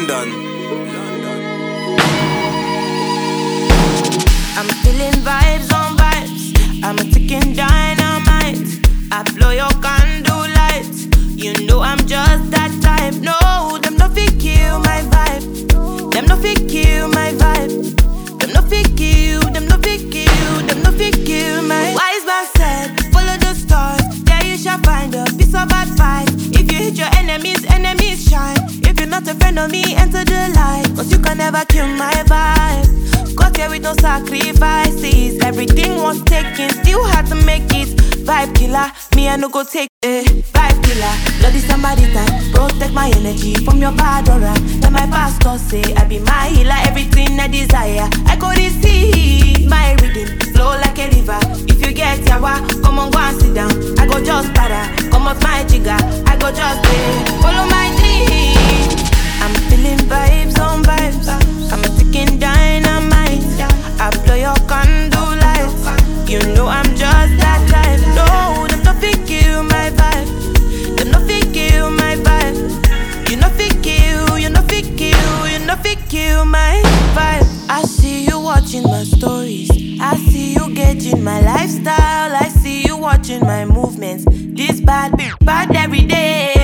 London. I'm feeling vibes on vibes. I'm a ticking dynamite. I blow your candle lights. You know I'm just that type. No, them no fit kill my vibe. Them no fit kill my vibe. Them no fit kill. Them no fit kill. Them no fit kill my. Wise man said, follow the stars. There you shall find a piece of advice. If you hit your enemies, enemies shine. If you're not a friend of me, enter the light. Cause you can never kill my vibe. Got here with no sacrifices. Everything was taken, still had to make it. Vibe killer, me I no go take it. Vibe killer, bloody somebody time. Protect my energy from your bad aura. Then my pastor say I be my healer. Everything I desire, I go receive. My rhythm flow like a river. If you get yawa, come on go and sit down. I go just para, come off my jigger. I go just follow my dream. I'm feeling vibes on vibes. I'm a ticking dynamite. I blow your candle lights. You know I'm just that type. No, them no fit kill my vibe. Them no fit kill my vibe. You no fit kill, you no fit kill, you no fit kill my vibe. I see you watching my stories. I see you gauging my lifestyle. I see you watching my movements. This bad every day.